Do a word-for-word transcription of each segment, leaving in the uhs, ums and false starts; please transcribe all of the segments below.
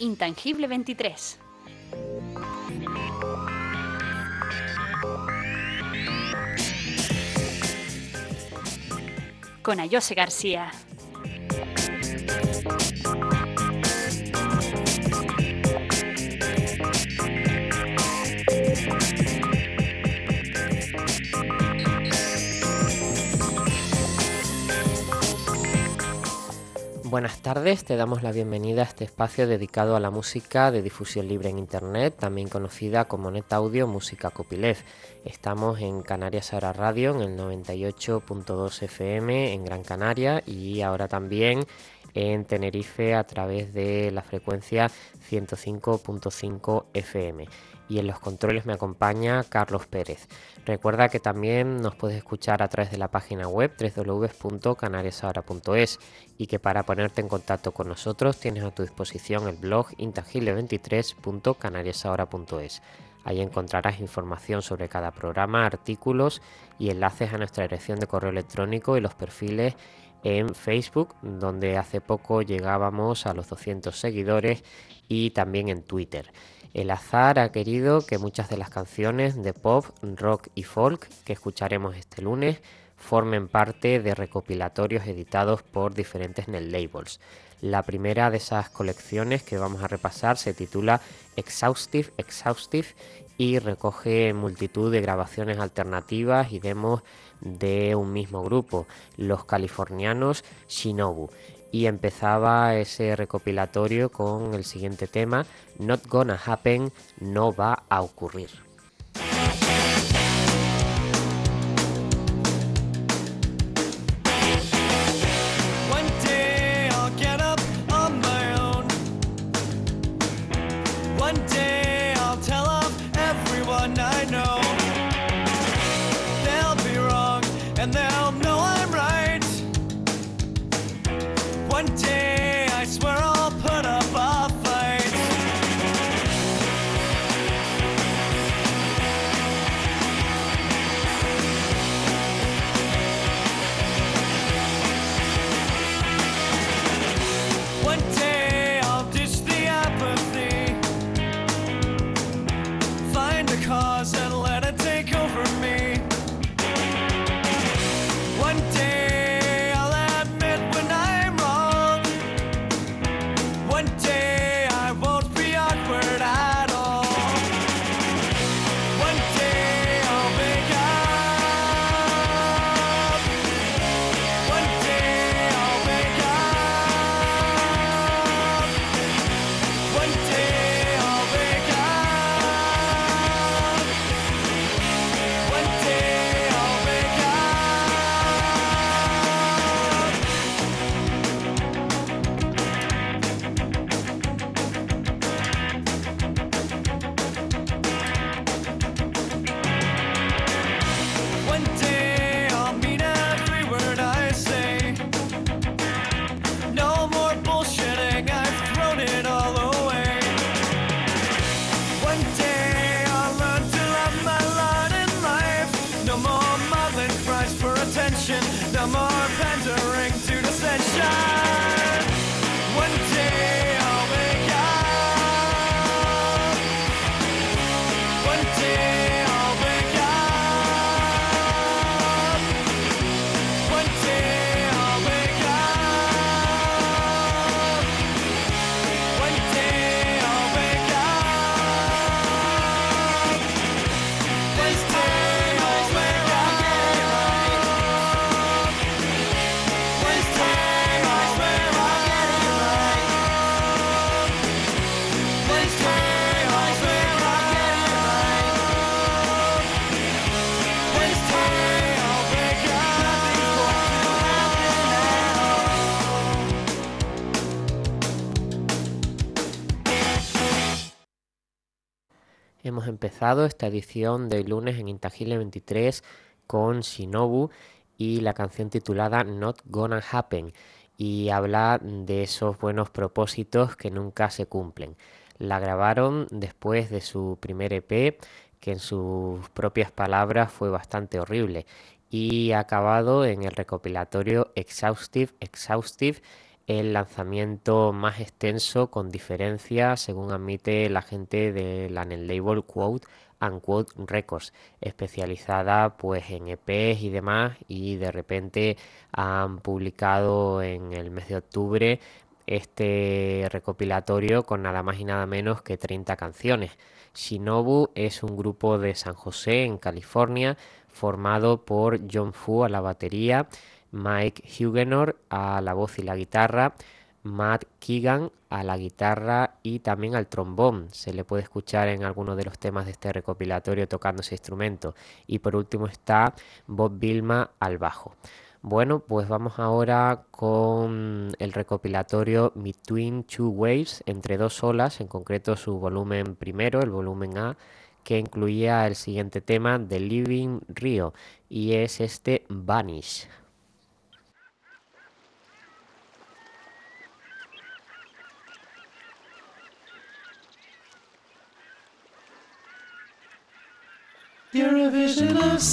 Intangible veintitrés. Con Ayose García. Buenas tardes, te damos la bienvenida a este espacio dedicado a la música de difusión libre en Internet, también conocida como Net Audio Música Copyleft. Estamos en Canarias Ahora Radio, en el noventa y ocho punto dos F M en Gran Canaria y ahora también en Tenerife a través de la frecuencia ciento cinco punto cinco F M. Y en los controles me acompaña Carlos Pérez. Recuerda que también nos puedes escuchar a través de la página web doble u doble u doble u punto canarias ahora punto es y que para ponerte en contacto con nosotros tienes a tu disposición el blog intangible veintitrés punto canarias ahora punto es. Ahí encontrarás información sobre cada programa, artículos y enlaces a nuestra dirección de correo electrónico y los perfiles en Facebook, donde hace poco llegábamos a los doscientos seguidores, y también en Twitter. El azar ha querido que muchas de las canciones de pop, rock y folk que escucharemos este lunes formen parte de recopilatorios editados por diferentes net labels. La primera de esas colecciones que vamos a repasar se titula Exhaustive Exhaustive y recoge multitud de grabaciones alternativas y demos de un mismo grupo, los californianos Shinobu. Y empezaba ese recopilatorio con el siguiente tema, Not Gonna Happen, no va a ocurrir. Hemos empezado esta edición de lunes en Intangible veintitrés con Shinobu y la canción titulada Not Gonna Happen, y habla de esos buenos propósitos que nunca se cumplen. La grabaron después de su primer E P, que en sus propias palabras fue bastante horrible, y ha acabado en el recopilatorio Exhaustive Exhaustive, el lanzamiento más extenso con diferencia, según admite la gente de la net label Quote and Quote Records, especializada pues en E Pes y demás, y de repente han publicado en el mes de octubre este recopilatorio con nada más y nada menos que treinta canciones. Shinobu es un grupo de San José, en California, formado por John Fu a la batería, Mike Huguenot a la voz y la guitarra, Matt Keegan a la guitarra y también al trombón. Se le puede escuchar en algunos de los temas de este recopilatorio tocando ese instrumento. Y por último está Bob Vilma al bajo. Bueno, pues vamos ahora con el recopilatorio Between Two Waves, entre dos olas, en concreto su volumen primero, el volumen A, que incluía el siguiente tema de Living Rio, y es este Vanish. You're a vision of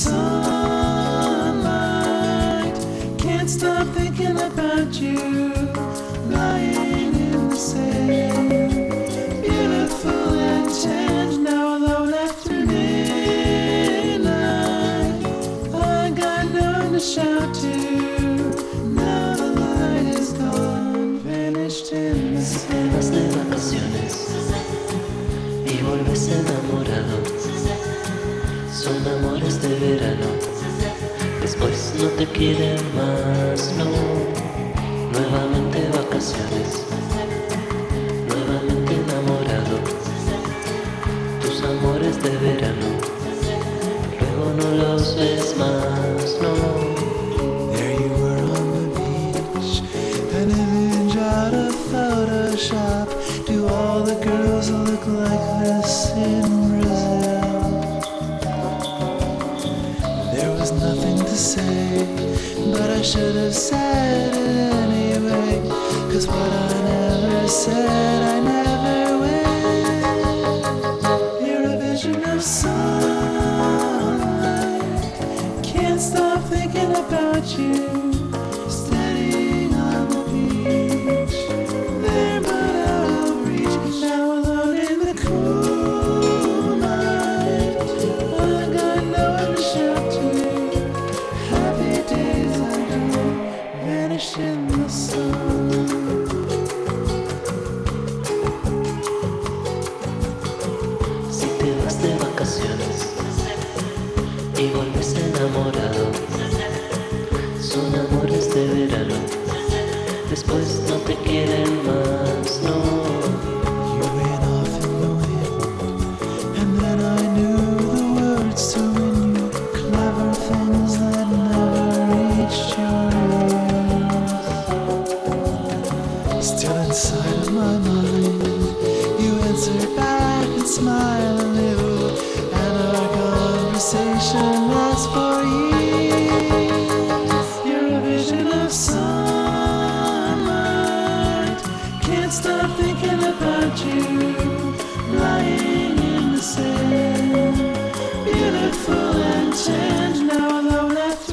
sunlight. Can't stop thinking about you, lying in the sand. Beautiful and tan, now alone after midnight. I got no one to shout to. Now the light is gone, vanished in the sun. Vas de vacaciones y vuelves enamorado. Son amores de verano, después no te quieren más, no. Nuevamente vacaciones, nuevamente enamorado. Tus amores de verano, luego no los ves más, no. There you were on the beach, an image out of Photoshop. Do all the girls look like this in Brazil? There was nothing to say, but I should have said it anyway. Cause what I never said, I never will. You're a vision of sunlight. Can't stop thinking about you. Standing on the beach, there but out of reach. Now alone in the cool night, I got no one to shout to. Happy days I know, vanished in the sun. Si te vas de vacaciones y vuelves enamorado, son amores de verano, después no te quieren más, no. You ran off in the wind, and then I knew the words to win you. Clever things that never reached your ears. Still inside of my mind, you answered back and smiled and knew, and our conversation lasts for years. You're a vision of sunlight. Can't stop thinking about you, lying in the sand. Beautiful and tan, now alone after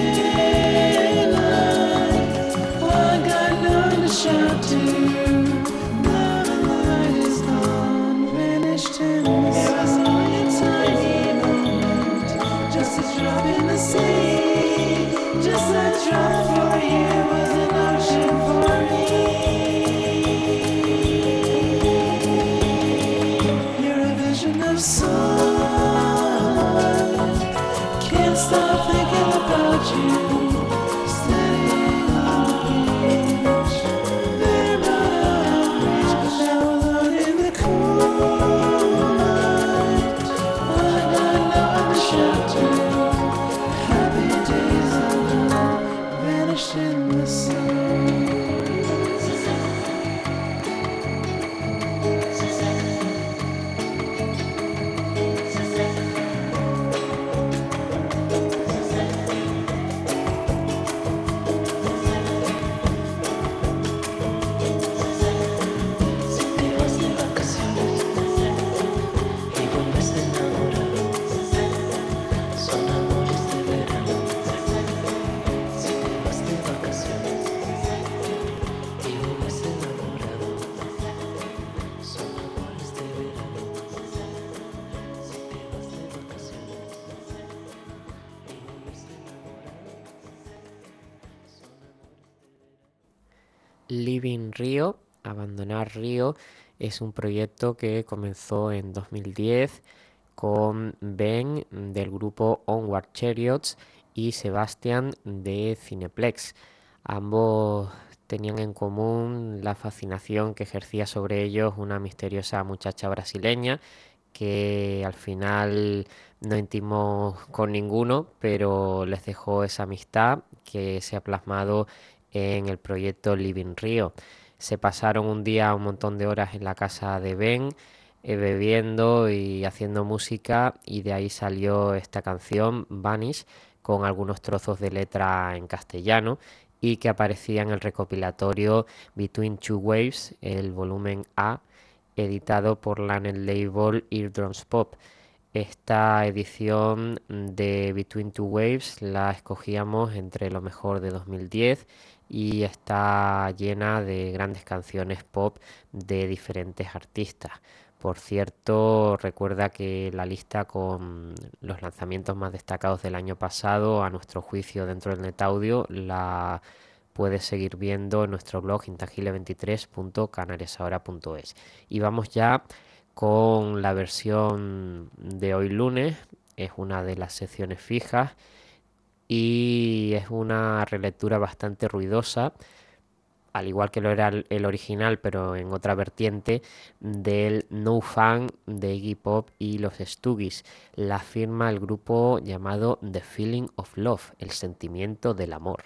midnight. I got no one to shout to. Now the light is gone, vanished in the sun. It was only a tiny moment, just a drop in the sea. Just a drop for you was an ocean for me. You're a vision of sunlight. Can't stop thinking about you. Standing on the beach, there but out of reach. Now alone in the cool night, I got no one to shout to. Happy days I know, vanished in the sun. Living Rio, Abandonar Río, es un proyecto que comenzó en dos mil diez con Ben del grupo Onward Chariots y Sebastian de Cineplex. Ambos tenían en común la fascinación que ejercía sobre ellos una misteriosa muchacha brasileña que al final no intimó con ninguno, pero les dejó esa amistad que se ha plasmado en el proyecto Living Rio. Se pasaron un día un montón de horas en la casa de Ben, eh, bebiendo y haciendo música, y de ahí salió esta canción, Vanish, con algunos trozos de letra en castellano y que aparecía en el recopilatorio Between Two Waves, el volumen A, editado por la net label Eardrums Pop. Esta edición de Between Two Waves la escogíamos entre lo mejor de dos mil diez y está llena de grandes canciones pop de diferentes artistas. Por cierto, recuerda que la lista con los lanzamientos más destacados del año pasado, a nuestro juicio dentro del NetAudio, la puedes seguir viendo en nuestro blog intangible veintitrés punto canariasahora punto es. Y vamos ya con la versión de hoy lunes. Es una de las secciones fijas y es una relectura bastante ruidosa, al igual que lo era el original, pero en otra vertiente, del No Fun de Iggy Pop y los Stooges. La firma el grupo llamado The Feeling of Love, el sentimiento del amor.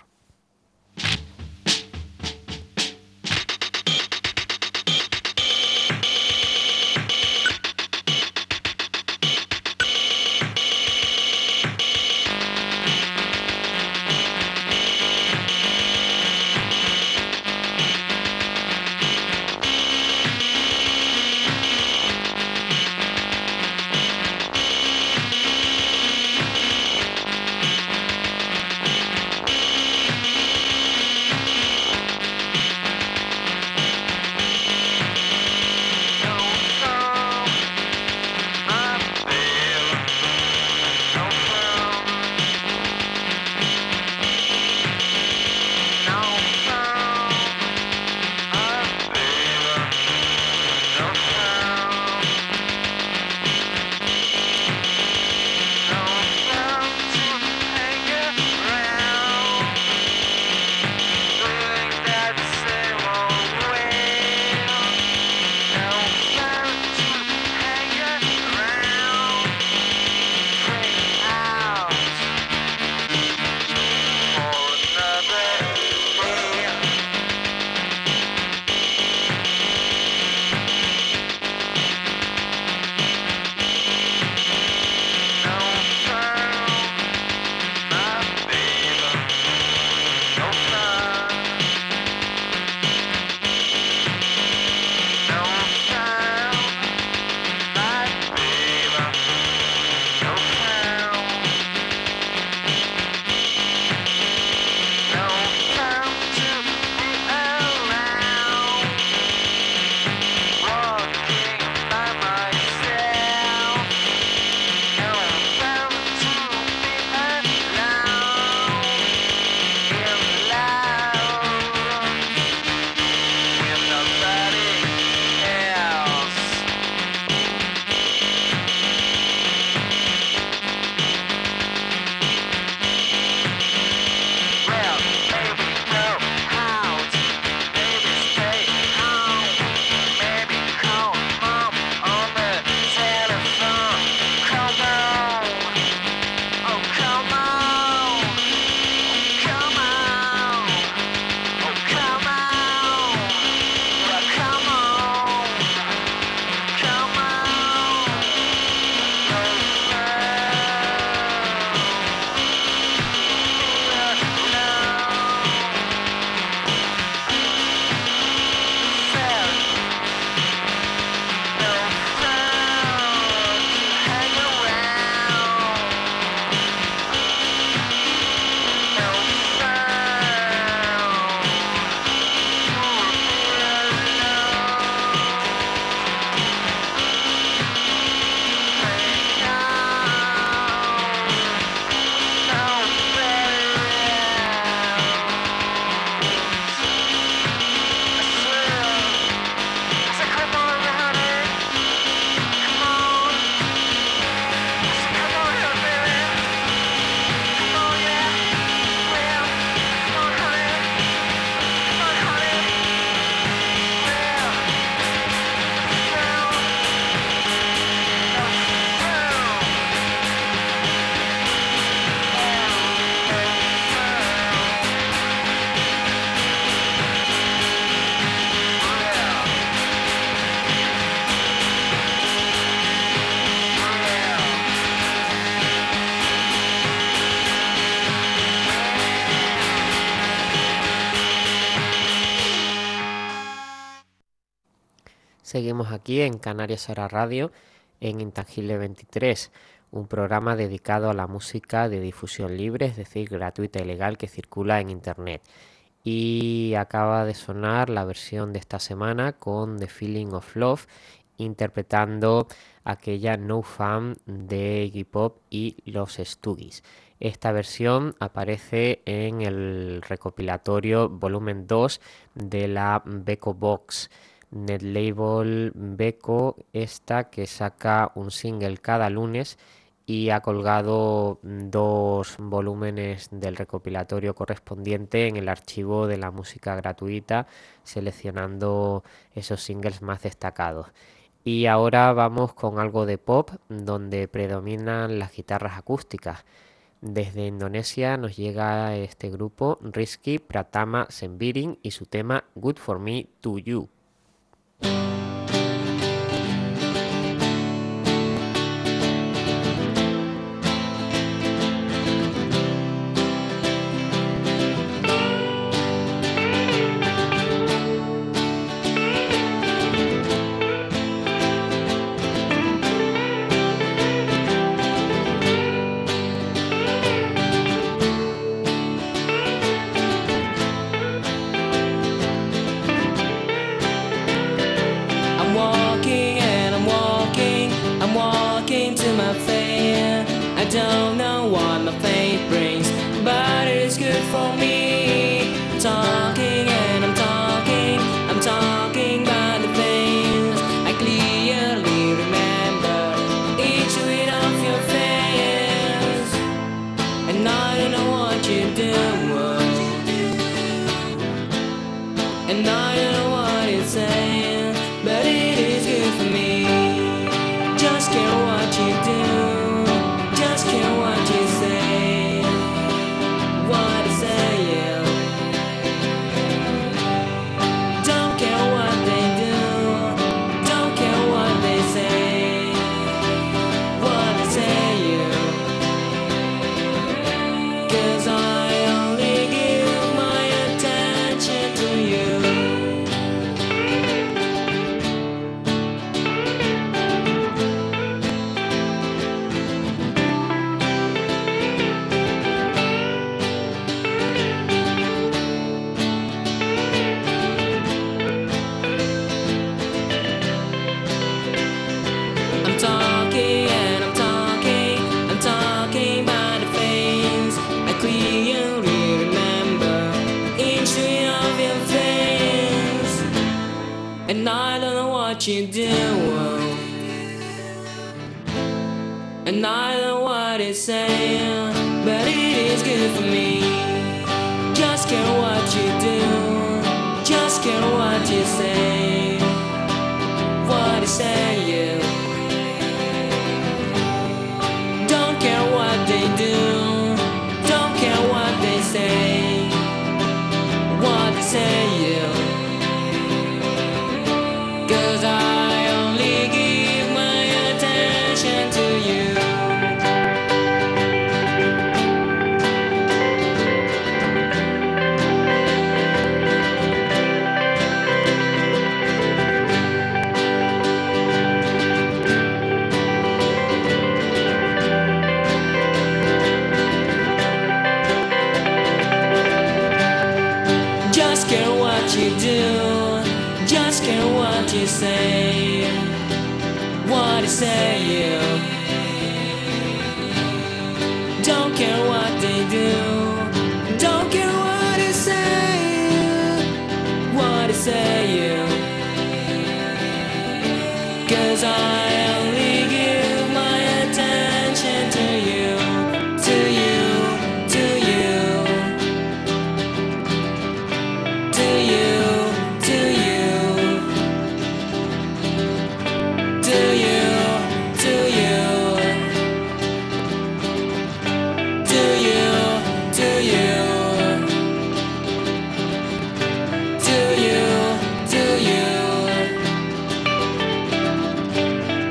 seguimos aquí en Canarias Ahora Radio, en Intangible veintitrés, un programa dedicado a la música de difusión libre, es decir, gratuita y legal, que circula en Internet. Y acaba de sonar la versión de esta semana con The Feeling of Love, interpretando aquella No Fun de Iggy Pop y los Stooges. Esta versión aparece en el recopilatorio volumen dos de la Beco Box, Netlabel Beco, esta que saca un single cada lunes y ha colgado dos volúmenes del recopilatorio correspondiente en el archivo de la música gratuita, seleccionando esos singles más destacados. Y ahora vamos con algo de pop, donde predominan las guitarras acústicas. Desde Indonesia nos llega este grupo, Rizky Pratama Sembiring, y su tema Good For Me To You. Don't know what my fate brings, but it is good for me. Talking and I'm talking, I'm talking about the things I clearly remember, each bit of your face. And I don't know what you do, and I don't know what it's saying, but it is good for me. Just care what you do. Just care what you say, what you say, yeah. Don't care what they do, don't care what they say, what they say, yeah. 'Cause I only give my attention to you. And I don't know what you do, and I don't know what it's saying, but it is good for me. Just care what you do, just care what you say, what you say, yeah. Don't care what they do, don't care what they say, what they say, yeah. 'Cause I only give my attention to you. Just care what you do, just care what you say, what you say, yeah. Don't care what they do, don't care what you say, what you say, yeah. 'Cause I only give my attention to you, to you, to you, to you, to you, to you, to you, to you, to you, to you, to you.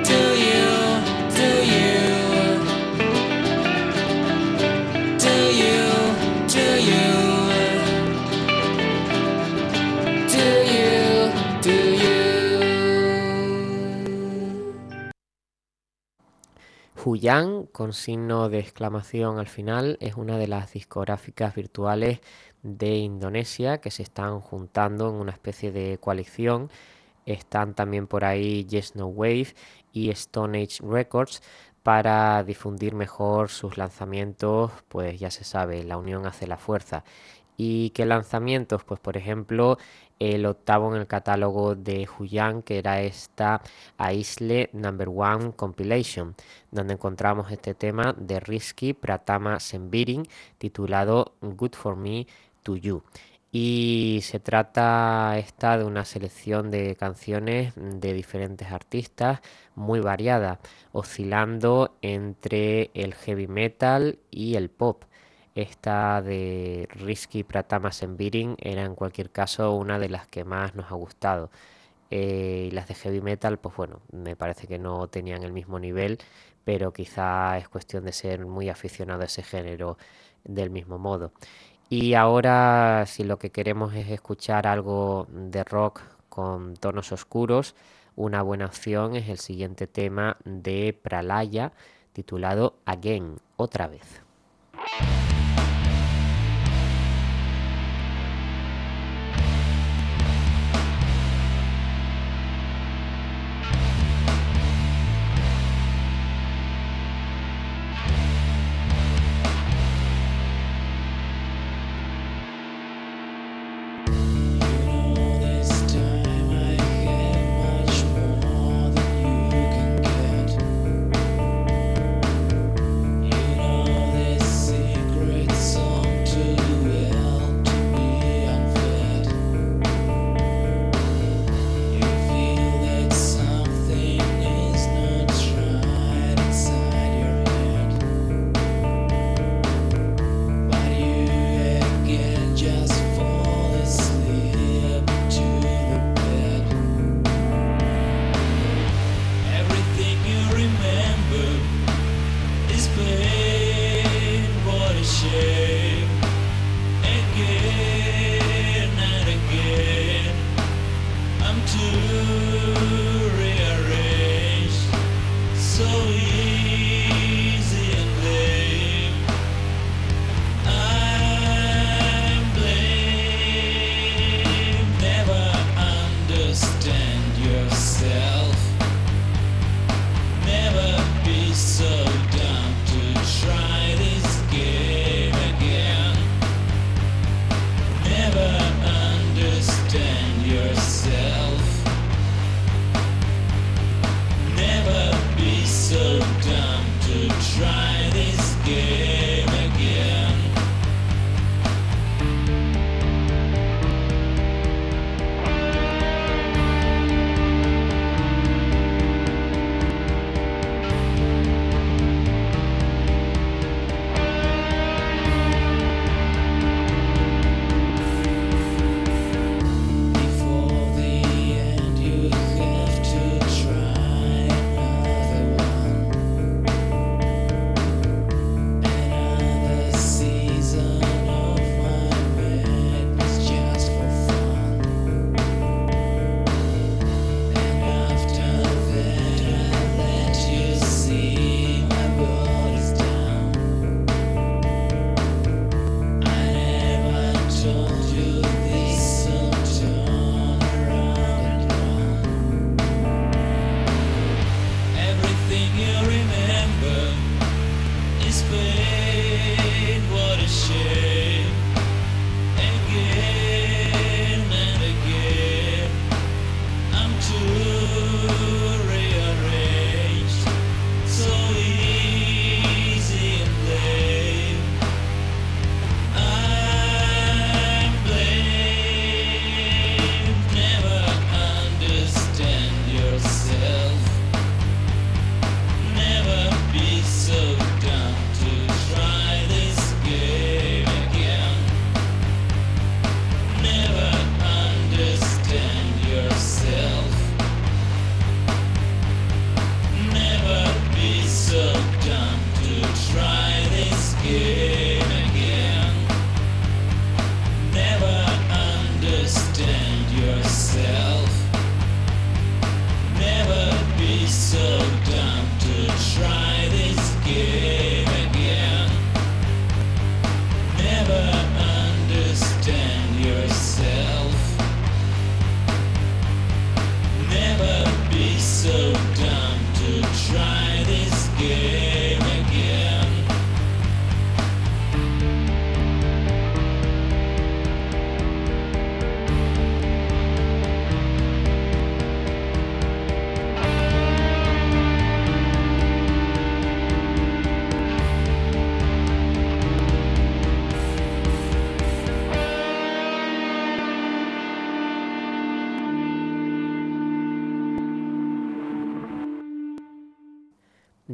Huyan, con signo de exclamación al final, es una de las discográficas virtuales de Indonesia que se están juntando en una especie de coalición. Están también por ahí Yes No Wave y Stone Age Records para difundir mejor sus lanzamientos, pues ya se sabe, la unión hace la fuerza. ¿Y qué lanzamientos? Pues por ejemplo, el octavo en el catálogo de Huyan, que era esta Aisle Number One Compilation, donde encontramos este tema de Rizky Pratama Sembiring titulado Good For Me To You. Y se trata esta de una selección de canciones de diferentes artistas muy variada, oscilando entre el heavy metal y el pop. Esta de Rizky Pratama Sembiring era en cualquier caso una de las que más nos ha gustado. Eh, y las de heavy metal, pues bueno, me parece que no tenían el mismo nivel, pero quizá es cuestión de ser muy aficionado a ese género del mismo modo. Y ahora, si lo que queremos es escuchar algo de rock con tonos oscuros, una buena opción es el siguiente tema de Pralaya, titulado Again, otra vez. You know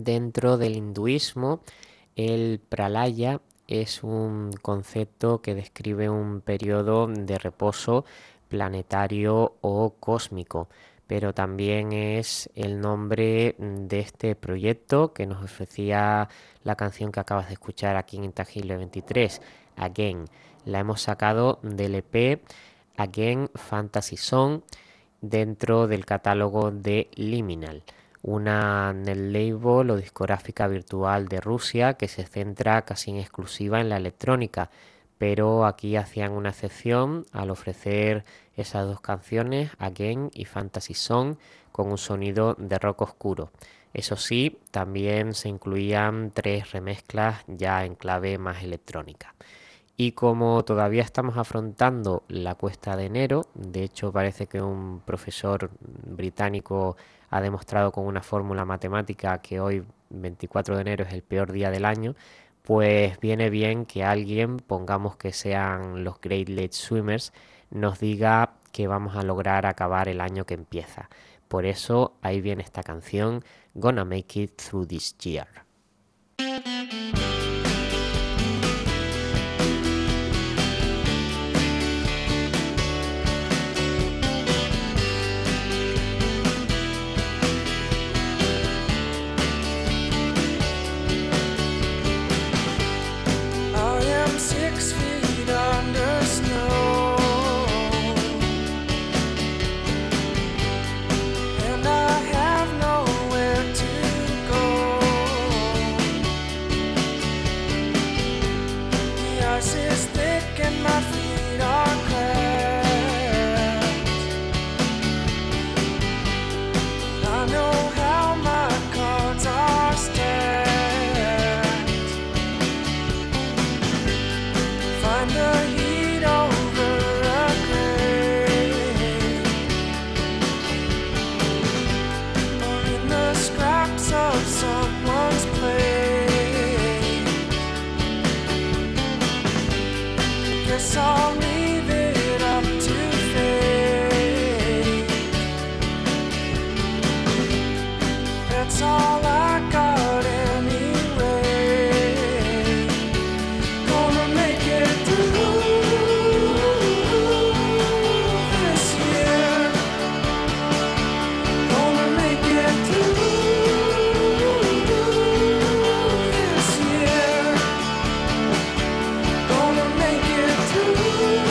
Dentro del hinduismo, el pralaya es un concepto que describe un periodo de reposo planetario o cósmico, pero también es el nombre de este proyecto que nos ofrecía la canción que acabas de escuchar aquí en Intangible veintitrés, Again. La hemos sacado del E P Again Fantasy Song dentro del catálogo de Liminal, una netlabel o discográfica virtual de Rusia que se centra casi en exclusiva en la electrónica, pero aquí hacían una excepción al ofrecer esas dos canciones, Again y Fantasy Song, con un sonido de rock oscuro. Eso sí, también se incluían tres remezclas ya en clave más electrónica. Y como todavía estamos afrontando la cuesta de enero, de hecho parece que un profesor británico ha demostrado con una fórmula matemática que hoy, veinticuatro de enero, es el peor día del año, pues viene bien que alguien, pongamos que sean los Great Lake Swimmers, nos diga que vamos a lograr acabar el año que empieza. Por eso ahí viene esta canción, Gonna Make It Through This Year. I am six feet under snow, and I have nowhere to go. The ice is thick and my feet are cracked. I know how my cards are stacked. Find the heat over a grave, or in the scraps of someone's plate. Guess I'll leave it up to fate. That's all I got anyway. Gonna make it through this year. Gonna make it through this year. Gonna make it through.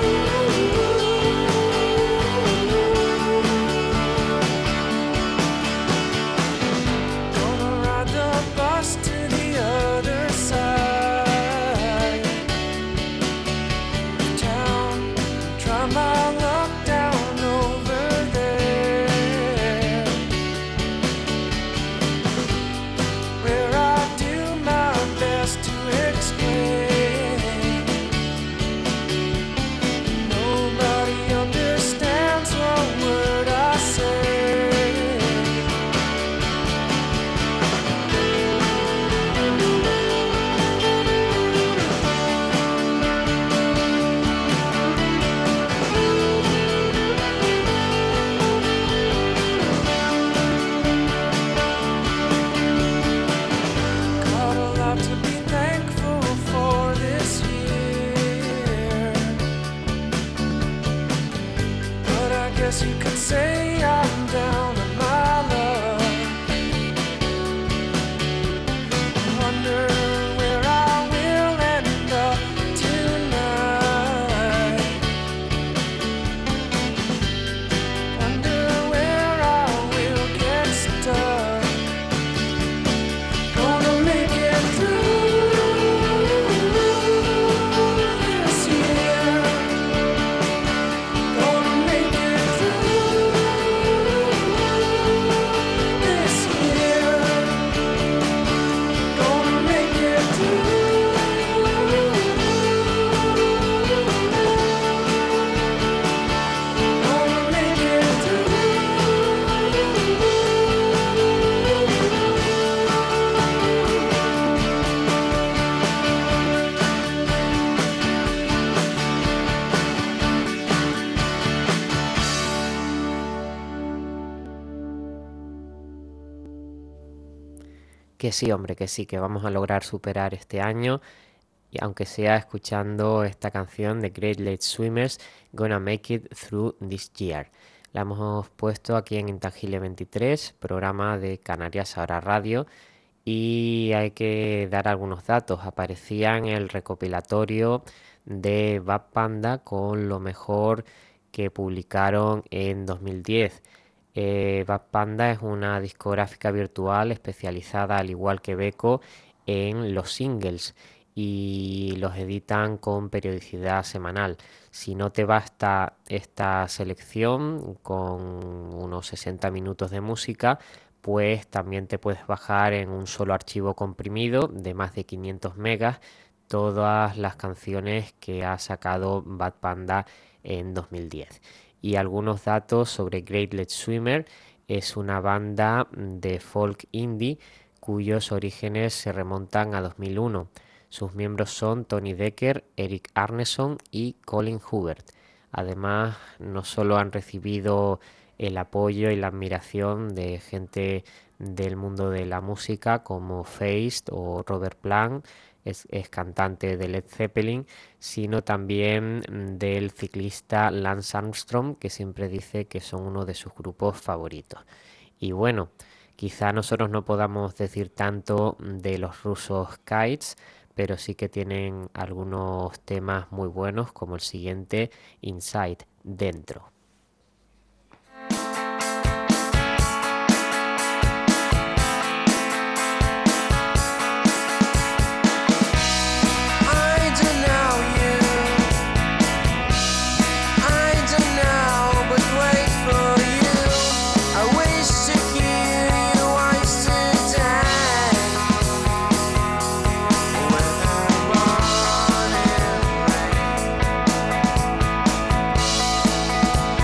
Gonna ride the bus to the other side of town. Try my luck down over there, where I do my best to explain. Nobody understands a word I say. Got a lot to be thankful for this year, but I guess you could say I'm down on my luck. Wonder where I will end up tonight. Wonder where I will get stuck. Gonna make it through this year. Gonna make it through Que sí, hombre, que sí, que vamos a lograr superar este año, y aunque sea escuchando esta canción de Great Lake Swimmers, Gonna Make It Through This Year. La hemos puesto aquí en Intangible veintitrés, programa de Canarias Ahora Radio, y hay que dar algunos datos. Aparecía en el recopilatorio de Bad Panda con lo mejor que publicaron en dos mil diez. Eh, Bad Panda es una discográfica virtual especializada, al igual que Beco, en los singles y los editan con periodicidad semanal. Si no te basta esta selección con unos sesenta minutos de música, pues también te puedes bajar en un solo archivo comprimido de más de quinientos megas todas las canciones que ha sacado Bad Panda en dos mil diez. Y algunos datos sobre Great Lake Swimmer: es una banda de folk indie cuyos orígenes se remontan a dos mil uno. Sus miembros son Tony Decker, Eric Arneson y Colin Hubert. Además, no solo han recibido el apoyo y la admiración de gente del mundo de la música como Feist o Robert Plant, es, es cantante de Led Zeppelin, sino también del ciclista Lance Armstrong, que siempre dice que son uno de sus grupos favoritos. Y bueno, quizá nosotros no podamos decir tanto de los rusos Kites, pero sí que tienen algunos temas muy buenos, como el siguiente, Inside, Dentro. Thank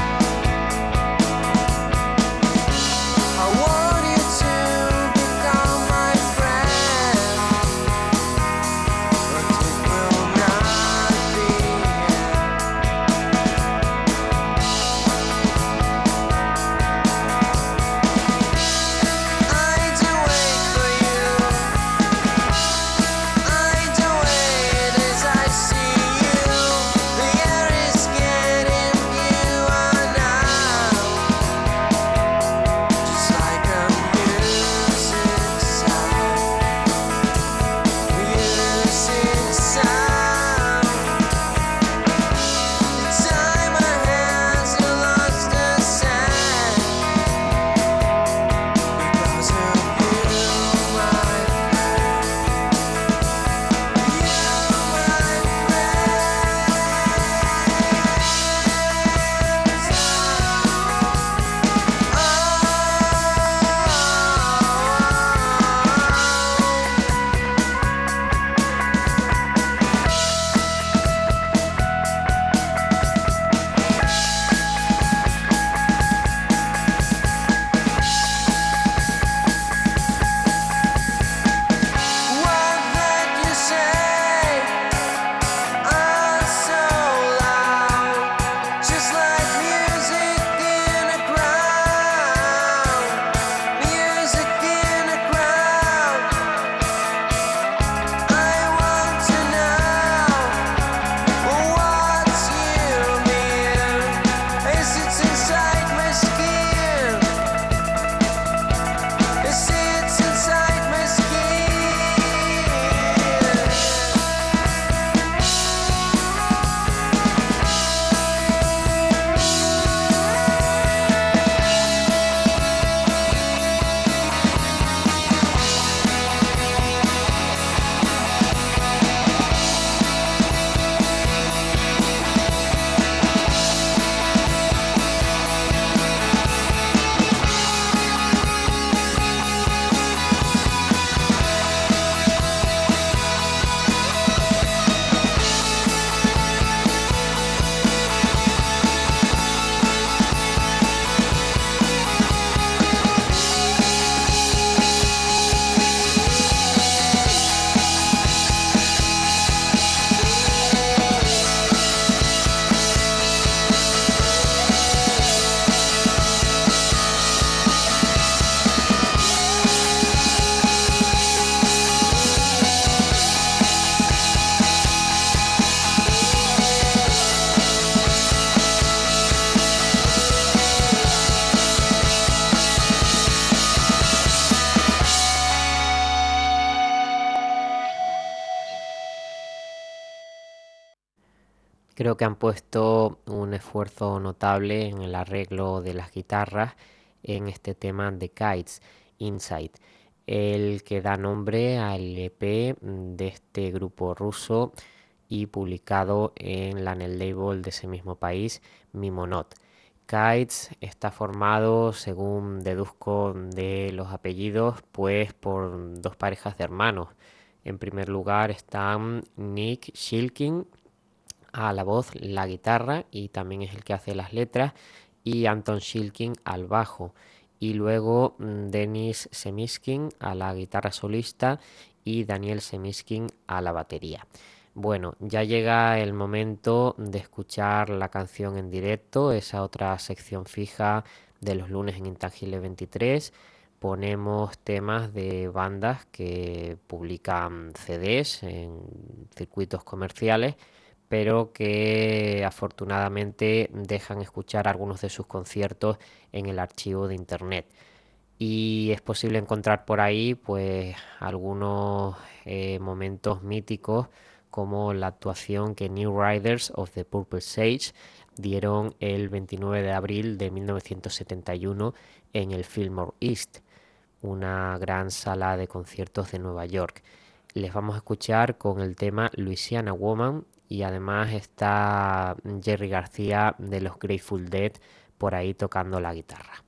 Creo que han puesto un esfuerzo notable en el arreglo de las guitarras en este tema de Kites, Inside, el que da nombre al E P de este grupo ruso y publicado en la en el label de ese mismo país, Mimonot. Kites está formado, según deduzco de los apellidos, pues por dos parejas de hermanos. En primer lugar están Nick Shilkin a la voz, la guitarra, y también es el que hace las letras, y Anton Shilkin al bajo. Y luego mm, Denis Semiskin a la guitarra solista y Daniel Semiskin a la batería. Bueno, ya llega el momento de escuchar la canción en directo, esa otra sección fija de los lunes en Intangible veintitrés. Ponemos temas de bandas que publican C Ds en circuitos comerciales, pero que afortunadamente dejan escuchar algunos de sus conciertos en el archivo de internet. Y es posible encontrar por ahí pues algunos eh, momentos míticos, como la actuación que New Riders of the Purple Sage dieron el veintinueve de abril de mil novecientos setenta y uno en el Fillmore East, una gran sala de conciertos de Nueva York. Les vamos a escuchar con el tema Louisiana Woman, y además está Jerry García de los Grateful Dead por ahí tocando la guitarra.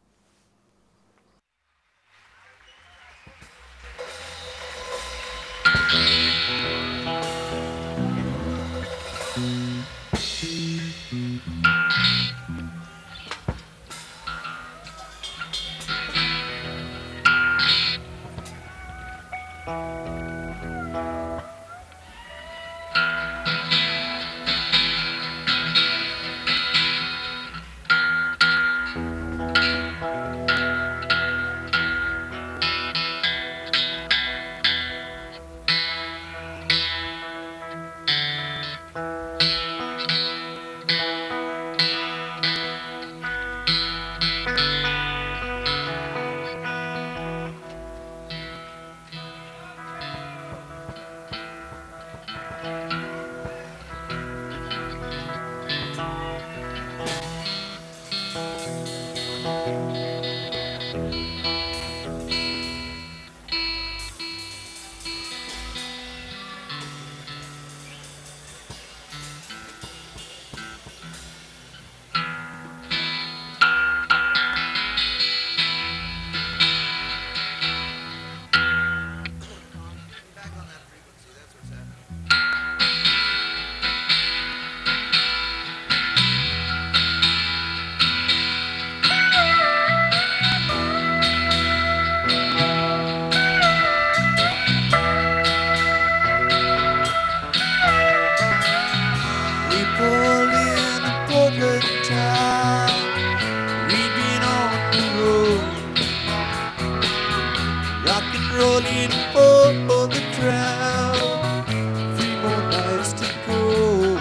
rolling over the ground. Three more nights to go.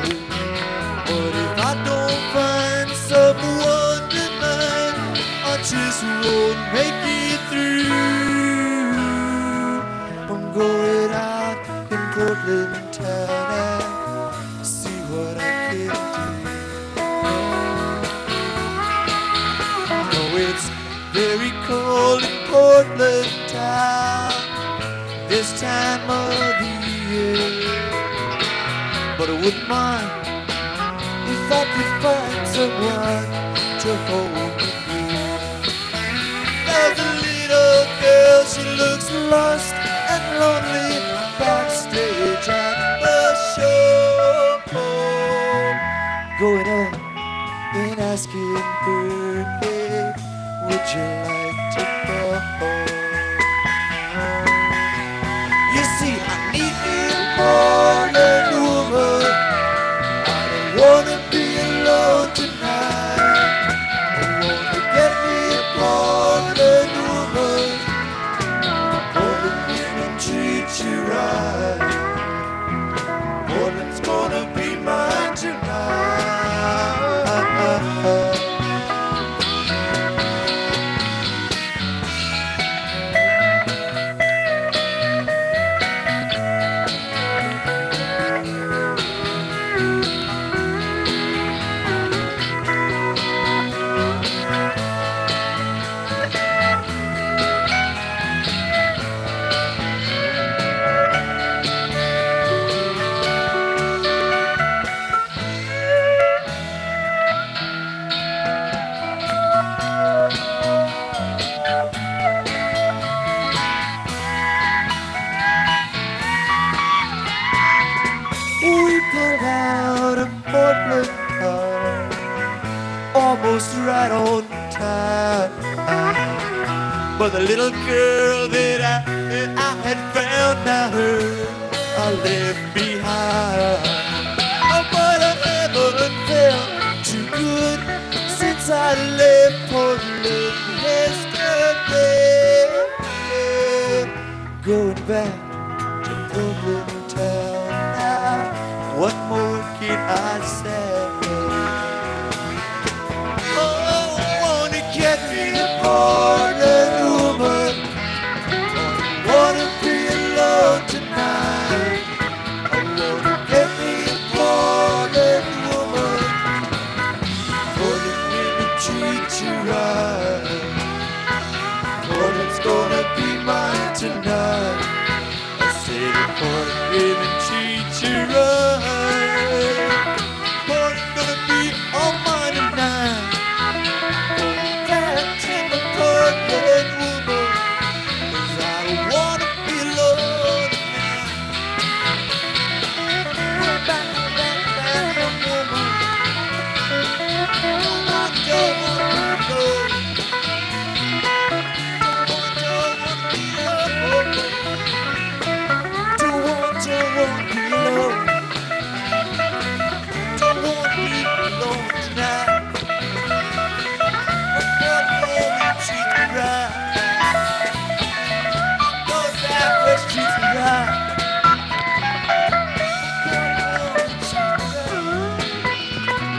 But if I don't find someone tonight, I just won't make it through. I'm going out in Portland town and see what I can do. Oh, it's very cold in Portland town this time of the year, but I wouldn't mind if I could find someone to hold me near. There's a little girl, she looks lost and lonely backstage at the show, going up and asking her, hey, would you like to go? You see, I need me a Portland woman. I don't wanna be alone tonight. I wanna get me a Portland woman. Portland women treat you right. Portland's gonna be mine tonight. pulled out of Portland, uh, almost right on time. But the little girl that I, that I had found, now her I left behind. Oh, but I haven't felt too good since I left Portland yesterday. Going back to Portland town now, what more can I say? Oh, wanna get me a Portland woman, wanna be alone tonight. I wanna get me a Portland woman, Portland women treat you right. Portland's gonna be mine tonight. I said the Portland women treat you right. Portland's gonna be all mine tonight. Back to the Portland woman, 'cause I don't wanna be alone tonight. Go back to that Portland woman. I don't wanna be alone. Don't want, don't wanna be alone. Don't want, don't wanna be alone. Don't wanna be alone tonight. But Portland women treat me right. Those that was treat me right. Portland women treat me right.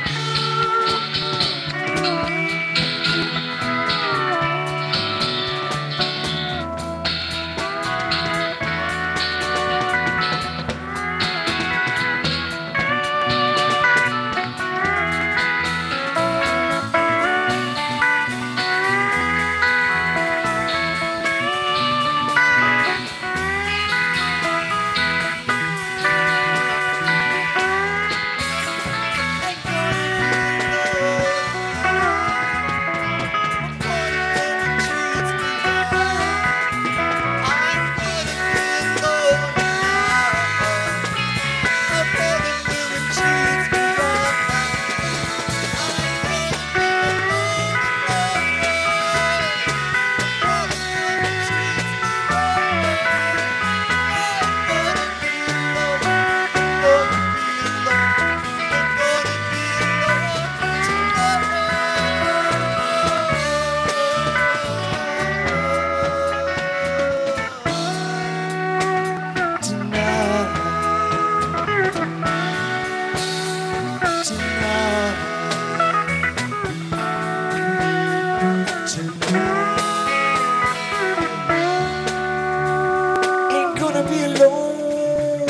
Ain't gonna be alone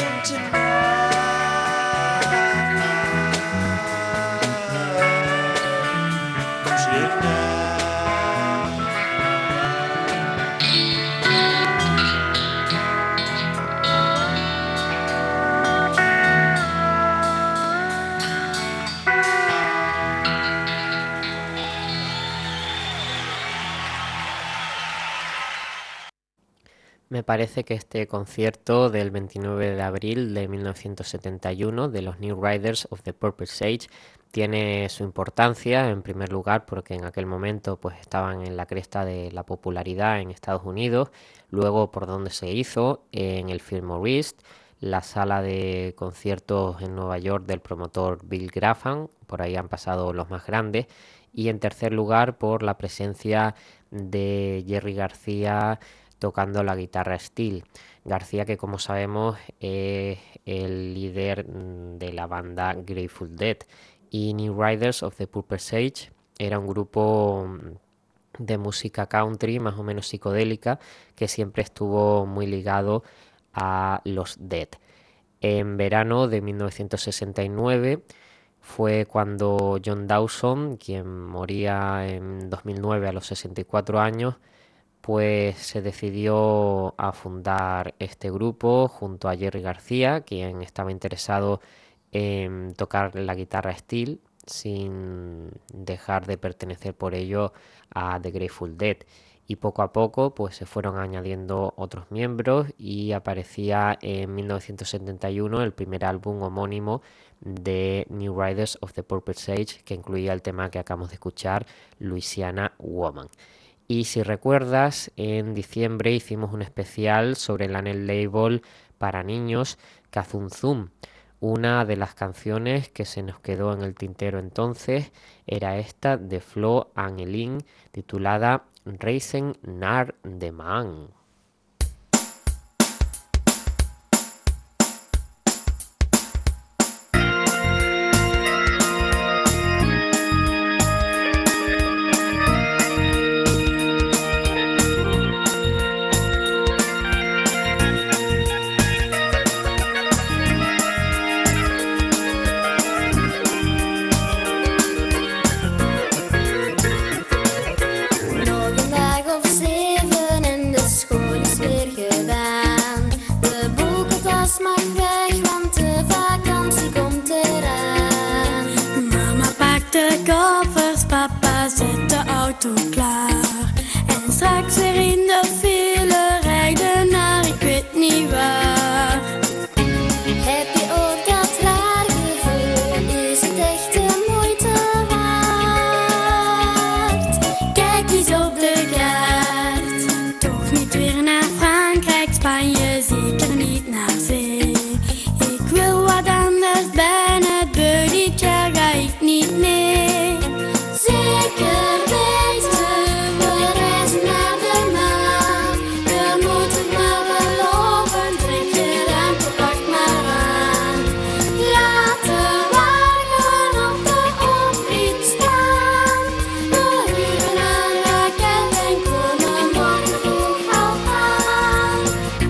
tonight. Me parece que este concierto del veintinueve de abril de mil novecientos setenta y uno de los New Riders of the Purple Sage tiene su importancia, en primer lugar porque en aquel momento pues estaban en la cresta de la popularidad en Estados Unidos, luego por donde se hizo, en el Fillmore East, la sala de conciertos en Nueva York del promotor Bill Graham, por ahí han pasado los más grandes, y en tercer lugar por la presencia de Jerry García tocando la guitarra steel. García, que como sabemos es el líder de la banda Grateful Dead, y New Riders of the Purple Sage era un grupo de música country más o menos psicodélica que siempre estuvo muy ligado a los Dead. En verano de mil novecientos sesenta y nueve fue cuando John Dawson, quien moría en dos mil nueve a los sesenta y cuatro años, pues se decidió a fundar este grupo junto a Jerry García, quien estaba interesado en tocar la guitarra steel sin dejar de pertenecer por ello a The Grateful Dead. y poco a poco pues se fueron añadiendo otros miembros y aparecía en mil novecientos setenta y uno el primer álbum homónimo de New Riders of the Purple Sage, que incluía el tema que acabamos de escuchar, Louisiana Woman. Y si recuerdas, en diciembre hicimos un especial sobre el Anel Label para niños, Kazum Zoom. Una de las canciones que se nos quedó en el tintero entonces era esta de Flo and Elin, titulada Reisen naar de Man. Zet de auto klaar en straks weer in de file rijden naar ik weet niet waar. Heb je ook dat raar gevoel? Is het echt de moeite waard? Kijk eens op de kaart. Toch niet weer naar Frankrijk, Spanje, zeker niet naar zee. Ik wil wat anders, ben het beu, dit jaar ga ik niet mee. Zeker weten, we reizen naar de maan. Je moet het maar beloven, trek je ruimte, pak maar aan. Laat de wagen op de oprit staan. We huren een raket en komen morgen vroeg al aan.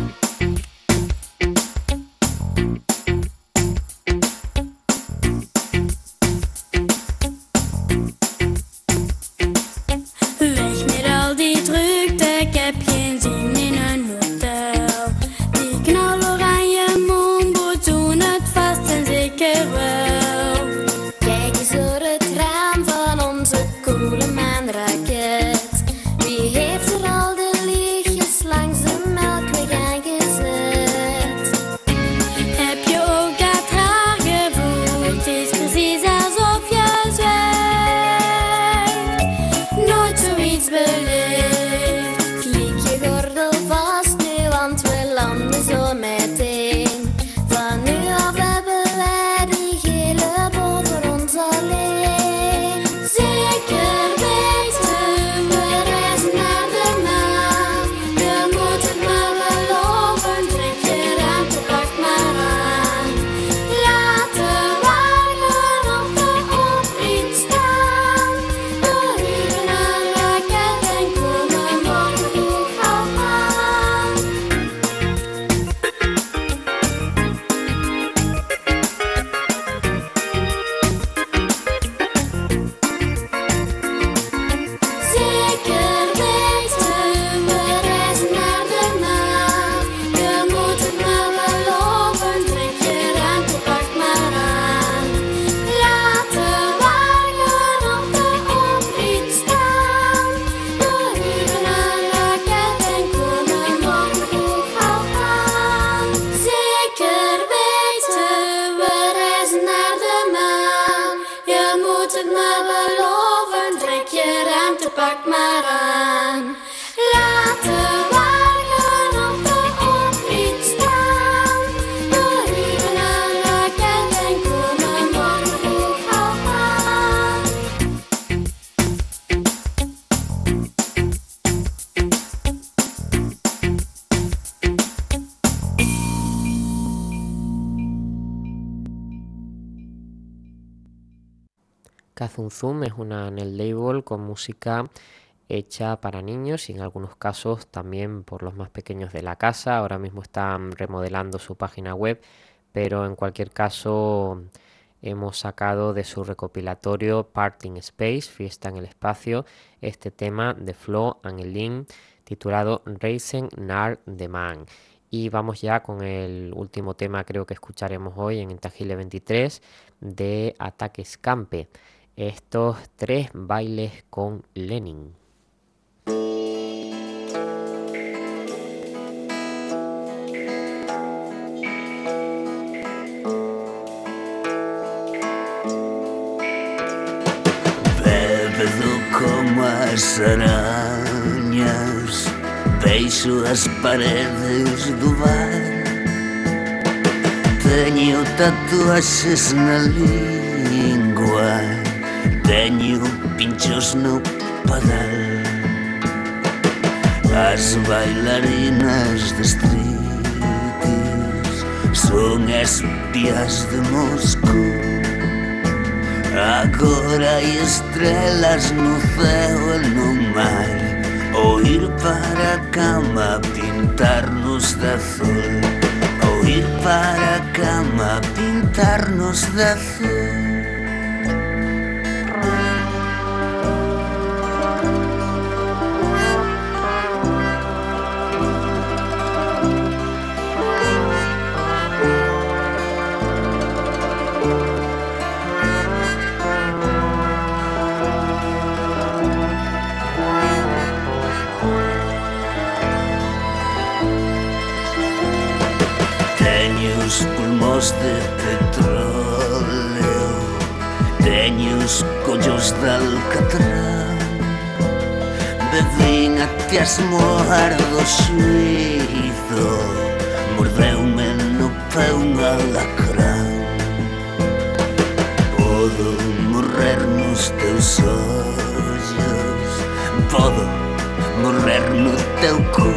Weg met al die drukte, ik heb geen zin in een hotel. Die knaloranje mondboot doen het vast en zeker wel. Kijk eens door het raam van onze koele maanraket. Wie heeft er al de lichtjes langs de melkweg aangezet? Heb je ook dat raar gevoel? Het is precies alsof je zwijgt. Nooit zoiets beleefd. Klik je gordel vast nu, want we landen zo meteen. Van nu af hebben wij die gele boot voor ons alleen. Zeker weten, we reizen naar de maan. Je moet het maar beloven, trek je ruimte, pak maar aan. Laat de wagen op de oprit staan. We huren een raket en komen morgen vroeg al aan. Zeker weten, we reizen naar de maan. Je moet het maar beloven, trek je ruimte, pak maar aan. Laat de wagen op de oprit staan. We huren een raket en komen morgen vroeg al aan. Zeker weten, we reizen naar de maan. Je moet het maar beloven, trek je ruimte, pak maar aan. Laat de wagen op de oprit staan. We huren een raket en komen morgen vroeg al aan. Kazum Zoom es una Anel Label con música hecha para niños y en algunos casos también por los más pequeños de la casa. Ahora mismo están remodelando su página web, pero en cualquier caso hemos sacado de su recopilatorio Parting Space, Fiesta en el Espacio, este tema de Flo and Elin titulado Reisen naar de Man. Y vamos ya con el último tema, creo que escucharemos hoy en Intangible veintitrés, de Ataque Escampe. Estos tres bailes con Lenin. as arañas, veixo as paredes do bar. Teño tatuaxes na lingua, teño pinchos no padal. As bailarinas de striptease son espías de Moscou. Agora hai estrelas no ceo e no mar, ou ir para a cama pintarnos de azul, ou ir para a cama pintarnos de azul. Os pulmós de petróleo, teño os collos de alcatrán. Bebín até as moar do xuízo, mordeume no pé un alacrán. Podo morrer nos teus ollos, podo morrer no teu cu.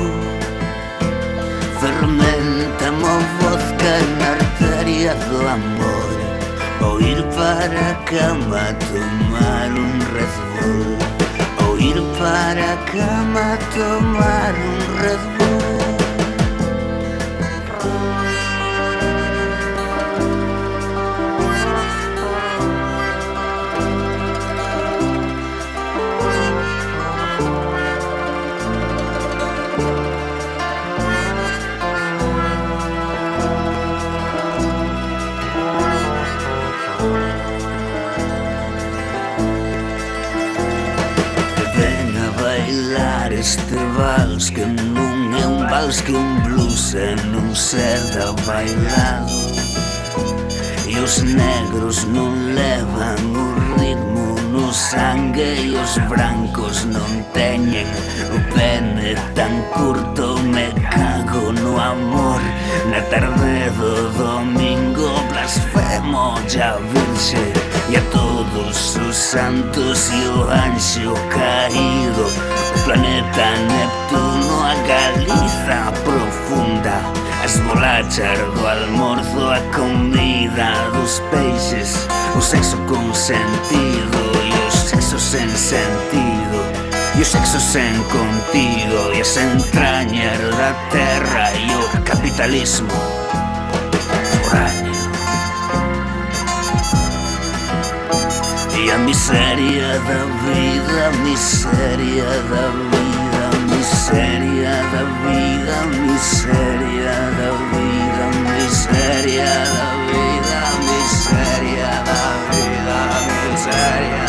Fermentamo vodka na arteria do amor, ou ir para a cama tomar un Red Bull, ou ir para a cama tomar un Red Bull. Este vals que non é un vals que un blues e non seda bailado, e os negros non levan o ritmo no sangue, e os brancos non teñen o pene tan curto. Me cago no amor, na tarde do domingo blasfemo a Virxe e a todos os santos e o anxo caído, o planeta Neptuno, a Galiza profunda, as bolachas do almorzo, a comida dos peixes, o sexo con sentido e o sexo sen sentido, e o sexo sen contido, e as entrañas da terra e o capitalismo foráneo. E a miseria da vida, a miseria da vida, a miseria da vida, a miseria da vida, a miseria da vida, a miseria da vida, a miseria.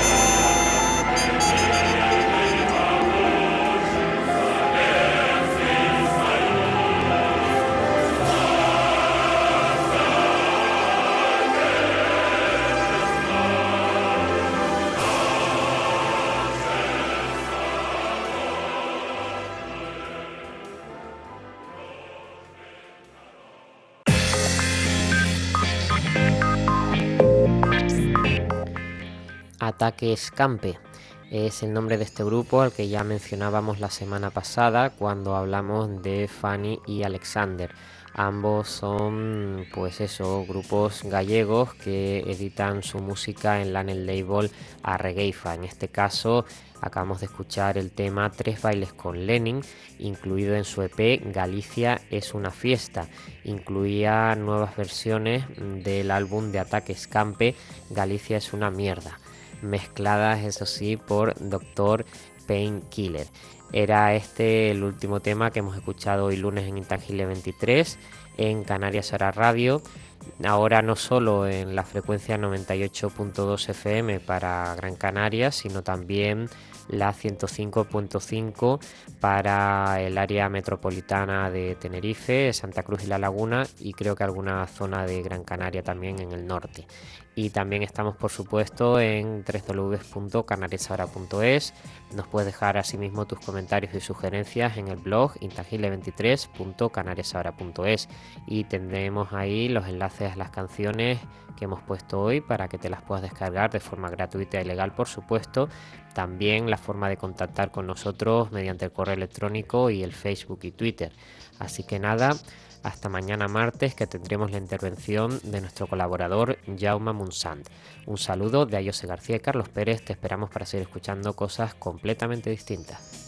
Ataque Escampe es el nombre de este grupo al que ya mencionábamos la semana pasada cuando hablamos de Fanny y Alexander. Ambos son, pues eso, grupos gallegos que editan su música en la el label Arregueifa. En este caso acabamos de escuchar el tema Tres bailes con Lenin, incluido en su E P Galicia es una fiesta. Incluía nuevas versiones del álbum de Ataque Escampe, Galicia es una mierda, mezcladas eso sí por doctor Painkiller. Era este el último tema que hemos escuchado hoy lunes en Intangible veintitrés en Canarias Ahora Radio. ahora no solo en la frecuencia noventa y ocho punto dos F M para Gran Canaria, sino también la ciento cinco punto cinco para el área metropolitana de Tenerife, Santa Cruz y La Laguna, y creo que alguna zona de Gran Canaria también en el norte. Y también estamos, por supuesto, en doble u doble u doble u punto canarias ahora punto es. Nos puedes dejar asimismo tus comentarios y sugerencias en el blog intangible veintitrés punto canarias ahora punto es, y tendremos ahí los enlaces a las canciones que hemos puesto hoy para que te las puedas descargar de forma gratuita y legal, por supuesto. También la forma de contactar con nosotros mediante el correo electrónico y el Facebook y Twitter. Así que nada, hasta mañana martes, que tendremos la intervención de nuestro colaborador Jaume Munsant. Un saludo de Ayose García y Carlos Pérez. Te esperamos para seguir escuchando cosas completamente distintas.